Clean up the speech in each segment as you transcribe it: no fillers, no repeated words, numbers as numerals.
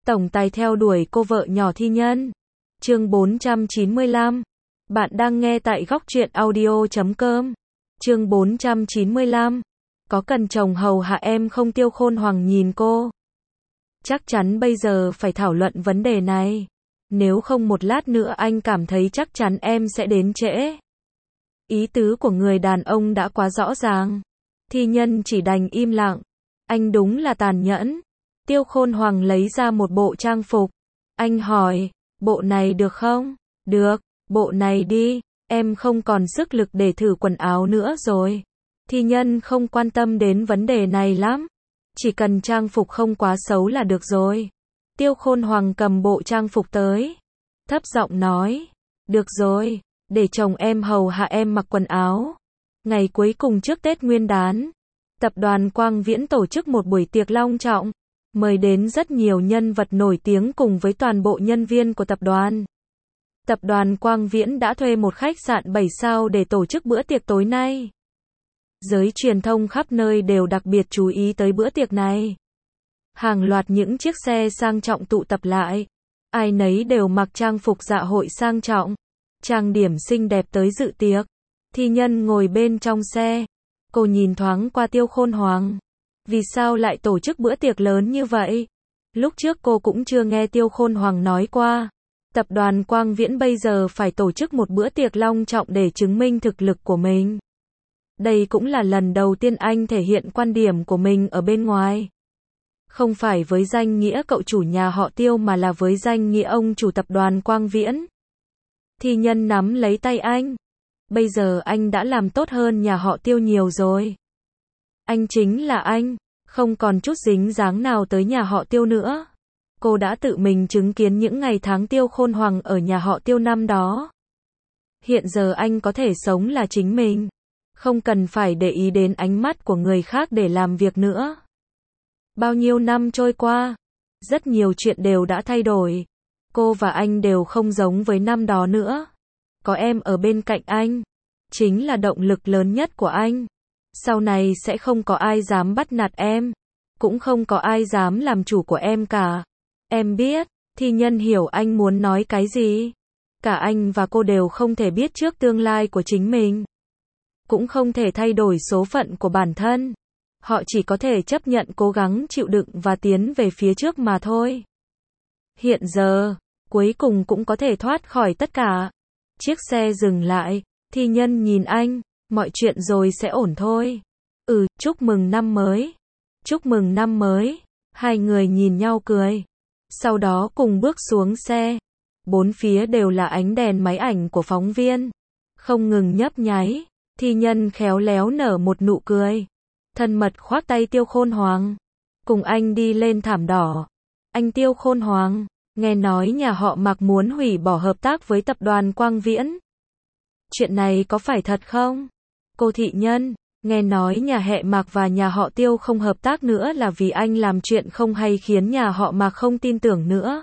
tổng tài theo đuổi cô vợ nhỏ Thi Nhân. Chương 495. Bạn đang nghe tại góc truyện audio.com. Chương 495. Có cần chồng hầu hạ em không? Tiêu Khôn Hoàng nhìn cô. Chắc chắn bây giờ phải thảo luận vấn đề này. Nếu không một lát nữa anh cảm thấy chắc chắn em sẽ đến trễ. Ý tứ của người đàn ông đã quá rõ ràng. Thi Nhân chỉ đành im lặng. Anh đúng là tàn nhẫn. Tiêu Khôn Hoàng lấy ra một bộ trang phục. Anh hỏi, bộ này được không? Được, bộ này đi, em không còn sức lực để thử quần áo nữa rồi. Thi Nhân không quan tâm đến vấn đề này lắm. Chỉ cần trang phục không quá xấu là được rồi. Tiêu Khôn Hoàng cầm bộ trang phục tới. Thấp giọng nói, được rồi, để chồng em hầu hạ em mặc quần áo. Ngày cuối cùng trước Tết Nguyên đán, tập đoàn Quang Viễn tổ chức một buổi tiệc long trọng, mời đến rất nhiều nhân vật nổi tiếng cùng với toàn bộ nhân viên của tập đoàn. Tập đoàn Quang Viễn đã thuê một khách sạn 7 sao để tổ chức bữa tiệc tối nay. Giới truyền thông khắp nơi đều đặc biệt chú ý tới bữa tiệc này. Hàng loạt những chiếc xe sang trọng tụ tập lại. Ai nấy đều mặc trang phục dạ hội sang trọng, trang điểm xinh đẹp tới dự tiệc. Thi Nhân ngồi bên trong xe. Cô nhìn thoáng qua Tiêu Khôn Hoàng. Vì sao lại tổ chức bữa tiệc lớn như vậy? Lúc trước cô cũng chưa nghe Tiêu Khôn Hoàng nói qua. Tập đoàn Quang Viễn bây giờ phải tổ chức một bữa tiệc long trọng để chứng minh thực lực của mình. Đây cũng là lần đầu tiên anh thể hiện quan điểm của mình ở bên ngoài. Không phải với danh nghĩa cậu chủ nhà họ Tiêu mà là với danh nghĩa ông chủ tập đoàn Quang Viễn. Thi Nhân nắm lấy tay anh. Bây giờ anh đã làm tốt hơn nhà họ Tiêu nhiều rồi. Anh chính là anh, không còn chút dính dáng nào tới nhà họ Tiêu nữa. Cô đã tự mình chứng kiến những ngày tháng Tiêu Khôn Hoàng ở nhà họ Tiêu năm đó. Hiện giờ anh có thể sống là chính mình, không cần phải để ý đến ánh mắt của người khác để làm việc nữa. Bao nhiêu năm trôi qua, rất nhiều chuyện đều đã thay đổi. Cô và anh đều không giống với năm đó nữa. Có em ở bên cạnh anh, chính là động lực lớn nhất của anh. Sau này sẽ không có ai dám bắt nạt em, cũng không có ai dám làm chủ của em cả. Em biết. Thi Nhân hiểu anh muốn nói cái gì. Cả anh và cô đều không thể biết trước tương lai của chính mình, cũng không thể thay đổi số phận của bản thân. Họ chỉ có thể chấp nhận cố gắng chịu đựng và tiến về phía trước mà thôi. Hiện giờ, cuối cùng cũng có thể thoát khỏi tất cả. Chiếc xe dừng lại, Thi Nhân nhìn anh, mọi chuyện rồi sẽ ổn thôi. Chúc mừng năm mới. Chúc mừng năm mới. Hai người nhìn nhau cười. Sau đó cùng bước xuống xe. Bốn phía đều là ánh đèn máy ảnh của phóng viên, không ngừng nhấp nháy. Thi Nhân khéo léo nở một nụ cười. Thân mật khoác tay Tiêu Khôn Hoàng. Cùng anh đi lên thảm đỏ. Anh Tiêu Khôn Hoàng, nghe nói nhà họ Mạc muốn hủy bỏ hợp tác với tập đoàn Quang Viễn. Chuyện này có phải thật không? Cô Thi Nhân, nghe nói nhà hệ Mạc và nhà họ Tiêu không hợp tác nữa là vì anh làm chuyện không hay khiến nhà họ Mạc không tin tưởng nữa.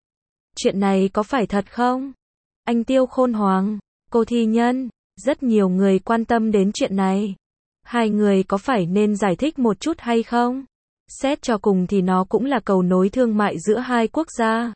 Chuyện này có phải thật không? Anh Tiêu Khôn Hoàng, cô Thi Nhân, rất nhiều người quan tâm đến chuyện này. Hai người có phải nên giải thích một chút hay không? Xét cho cùng thì nó cũng là cầu nối thương mại giữa hai quốc gia.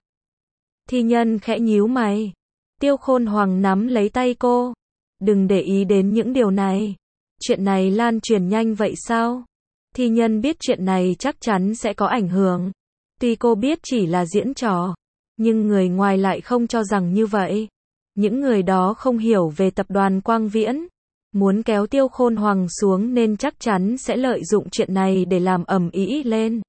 Thi Nhân khẽ nhíu mày. Tiêu Khôn Hoàng nắm lấy tay cô. Đừng để ý đến những điều này. Chuyện này lan truyền nhanh vậy sao? Thi Nhân biết chuyện này chắc chắn sẽ có ảnh hưởng. Tuy cô biết chỉ là diễn trò, nhưng người ngoài lại không cho rằng như vậy. Những người đó không hiểu về tập đoàn Quang Viễn, muốn kéo Tiêu Khôn Hoàng xuống nên chắc chắn sẽ lợi dụng chuyện này để làm ầm ĩ lên.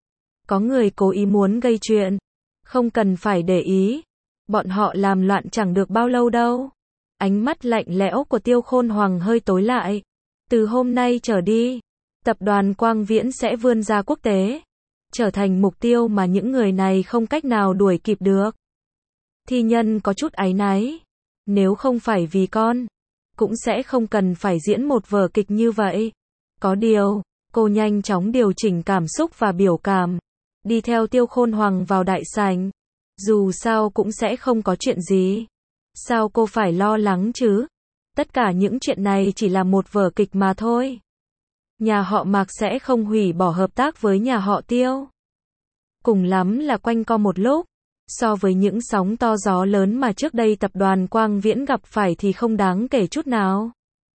Có người cố ý muốn gây chuyện, không cần phải để ý. Bọn họ làm loạn chẳng được bao lâu đâu. Ánh mắt lạnh lẽo của Tiêu Khôn Hoàng hơi tối lại. Từ hôm nay trở đi, tập đoàn Quang Viễn sẽ vươn ra quốc tế, trở thành mục tiêu mà những người này không cách nào đuổi kịp được. Thi Nhân có chút áy náy. Nếu không phải vì con, cũng sẽ không cần phải diễn một vở kịch như vậy. Có điều, cô nhanh chóng điều chỉnh cảm xúc và biểu cảm, đi theo Tiêu Khôn Hoàng vào đại sảnh. Dù sao cũng sẽ không có chuyện gì. Sao cô phải lo lắng chứ? Tất cả những chuyện này chỉ là một vở kịch mà thôi. Nhà họ Mạc sẽ không hủy bỏ hợp tác với nhà họ Tiêu. cùng lắm là quanh co một lúc. So với những sóng to gió lớn mà trước đây tập đoàn Quang Viễn gặp phải thì không đáng kể chút nào.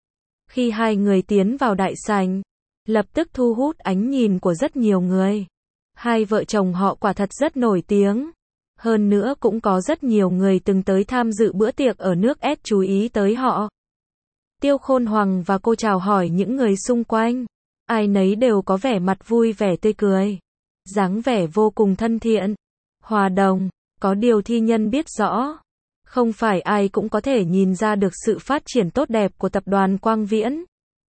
Khi hai người tiến vào đại sảnh, lập tức thu hút ánh nhìn của rất nhiều người. Hai vợ chồng họ quả thật rất nổi tiếng. Hơn nữa cũng có rất nhiều người từng tới tham dự bữa tiệc ở nước S chú ý tới họ. Tiêu Khôn Hoàng và cô chào hỏi những người xung quanh. Ai nấy đều có vẻ mặt vui vẻ tươi cười. Dáng vẻ vô cùng thân thiện, hòa đồng. Có điều thi nhân biết rõ. Không phải ai cũng có thể nhìn ra được sự phát triển tốt đẹp của tập đoàn Quang Viễn.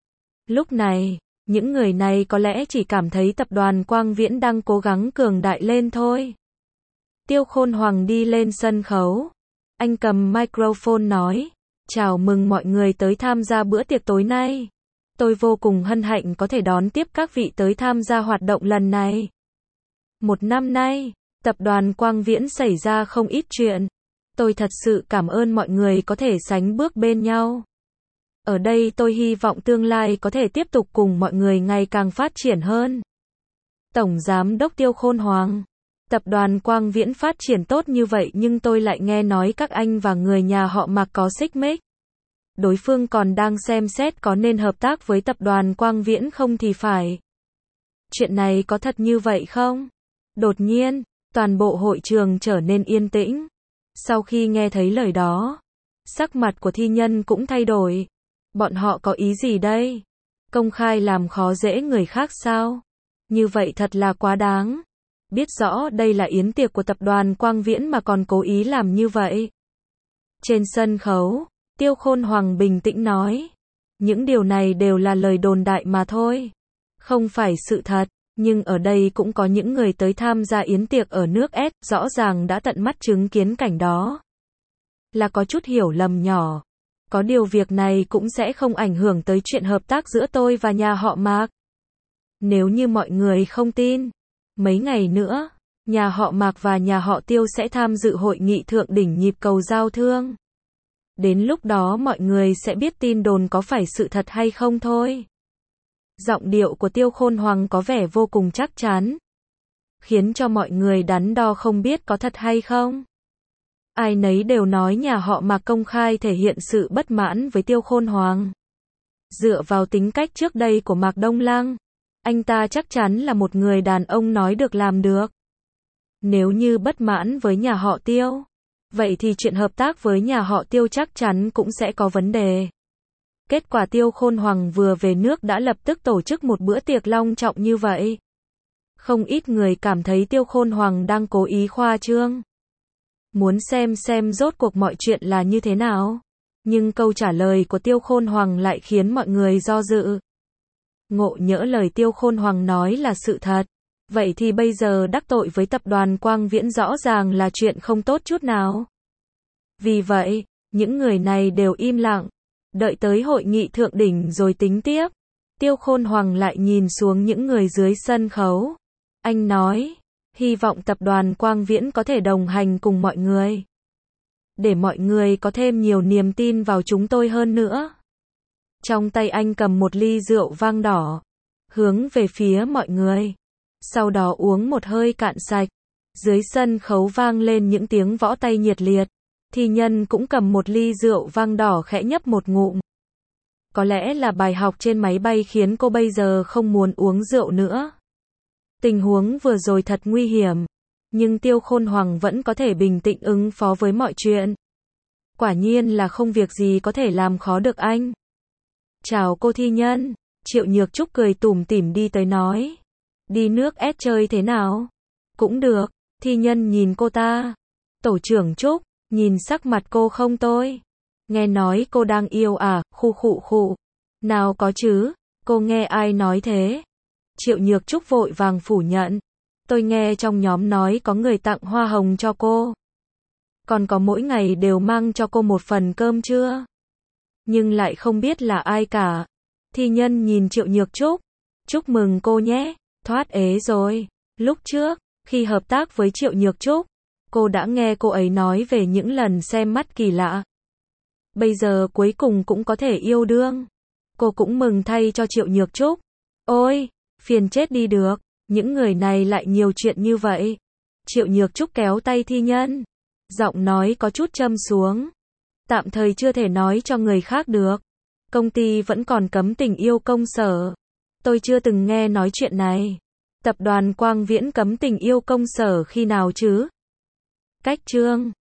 Lúc này, những người này có lẽ chỉ cảm thấy tập đoàn Quang Viễn đang cố gắng cường đại lên thôi. Tiêu Khôn Hoàng đi lên sân khấu. Anh cầm microphone nói, chào mừng mọi người tới tham gia bữa tiệc tối nay. Tôi vô cùng hân hạnh có thể đón tiếp các vị tới tham gia hoạt động lần này. Một năm nay, tập đoàn Quang Viễn xảy ra không ít chuyện. Tôi thật sự cảm ơn mọi người có thể sánh bước bên nhau. Ở đây tôi hy vọng tương lai có thể tiếp tục cùng mọi người ngày càng phát triển hơn. Tổng Giám đốc Tiêu Khôn Hoàng, tập đoàn Quang Viễn phát triển tốt như vậy nhưng tôi lại nghe nói các anh và người nhà họ Mạc có xích mích. Đối phương còn đang xem xét có nên hợp tác với tập đoàn Quang Viễn không thì phải. Chuyện này có thật như vậy không? Đột nhiên, toàn bộ hội trường trở nên yên tĩnh. Sau khi nghe thấy lời đó, sắc mặt của thi nhân cũng thay đổi. Bọn họ có ý gì đây? Công khai làm khó dễ người khác sao? Như vậy thật là quá đáng. Biết rõ đây là yến tiệc của tập đoàn Quang Viễn mà còn cố ý làm như vậy. Trên sân khấu, Tiêu Khôn Hoàng bình tĩnh nói. Những điều này đều là lời đồn đại mà thôi. Không phải sự thật. Nhưng ở đây cũng có những người tới tham gia yến tiệc ở nước S, rõ ràng đã tận mắt chứng kiến cảnh đó. Là có chút hiểu lầm nhỏ. Có điều việc này cũng sẽ không ảnh hưởng tới chuyện hợp tác giữa tôi và nhà họ Mạc. Nếu như mọi người không tin, mấy ngày nữa, nhà họ Mạc và nhà họ Tiêu sẽ tham dự hội nghị thượng đỉnh nhịp cầu giao thương. Đến lúc đó mọi người sẽ biết tin đồn có phải sự thật hay không thôi. Giọng điệu của Tiêu Khôn Hoàng có vẻ vô cùng chắc chắn, khiến cho mọi người đắn đo không biết có thật hay không. Ai nấy đều nói nhà họ Mạc công khai thể hiện sự bất mãn với Tiêu Khôn Hoàng. Dựa vào tính cách trước đây của Mạc Đông Lăng, anh ta chắc chắn là một người đàn ông nói được làm được. Nếu như bất mãn với nhà họ Tiêu, vậy thì chuyện hợp tác với nhà họ Tiêu chắc chắn cũng sẽ có vấn đề. Kết quả Tiêu Khôn Hoàng vừa về nước đã lập tức tổ chức một bữa tiệc long trọng như vậy. Không ít người cảm thấy Tiêu Khôn Hoàng đang cố ý khoa trương. Muốn xem rốt cuộc mọi chuyện là như thế nào. Nhưng câu trả lời của Tiêu Khôn Hoàng lại khiến mọi người do dự. Ngộ nhỡ lời Tiêu Khôn Hoàng nói là sự thật. Vậy thì bây giờ đắc tội với tập đoàn Quang Viễn rõ ràng là chuyện không tốt chút nào. Vì vậy, những người này đều im lặng. Đợi tới hội nghị thượng đỉnh rồi tính tiếp. Tiêu Khôn Hoàng lại nhìn xuống những người dưới sân khấu. Anh nói, hy vọng tập đoàn Quang Viễn có thể đồng hành cùng mọi người. Để mọi người có thêm nhiều niềm tin vào chúng tôi hơn nữa. Trong tay anh cầm một ly rượu vang đỏ, hướng về phía mọi người. Sau đó uống một hơi cạn sạch. Dưới sân khấu vang lên những tiếng võ tay nhiệt liệt. Thi nhân cũng cầm một ly rượu vang đỏ khẽ nhấp một ngụm. Có lẽ là bài học trên máy bay khiến cô bây giờ không muốn uống rượu nữa. Tình huống vừa rồi thật nguy hiểm. Nhưng Tiêu Khôn Hoàng vẫn có thể bình tĩnh ứng phó với mọi chuyện. Quả nhiên là không việc gì có thể làm khó được anh. Chào cô thi nhân. Triệu Nhược Trúc cười tủm tỉm đi tới nói. Đi nước S chơi thế nào? Cũng được. Thi nhân nhìn cô ta. Tổ trưởng Trúc, nhìn sắc mặt cô không tôi. Nghe nói cô đang yêu à, khụ. Nào có chứ, cô nghe ai nói thế? Triệu Nhược Trúc vội vàng phủ nhận. Tôi nghe trong nhóm nói có người tặng hoa hồng cho cô. Còn có mỗi ngày đều mang cho cô một phần cơm trưa. Nhưng lại không biết là ai cả. Thi nhân nhìn Triệu Nhược Trúc. Chúc mừng cô nhé, thoát ế rồi. Lúc trước, khi hợp tác với Triệu Nhược Trúc, cô đã nghe cô ấy nói về những lần xem mắt kỳ lạ. Bây giờ cuối cùng cũng có thể yêu đương. Cô cũng mừng thay cho Triệu Nhược Trúc. Ôi, phiền chết đi được. Những người này lại nhiều chuyện như vậy. Triệu Nhược Trúc kéo tay Thi Nhân. Giọng nói có chút châm xuống. Tạm thời chưa thể nói cho người khác được. Công ty vẫn còn cấm tình yêu công sở. Tôi chưa từng nghe nói chuyện này. Tập đoàn Quang Viễn cấm tình yêu công sở khi nào chứ? Cách chương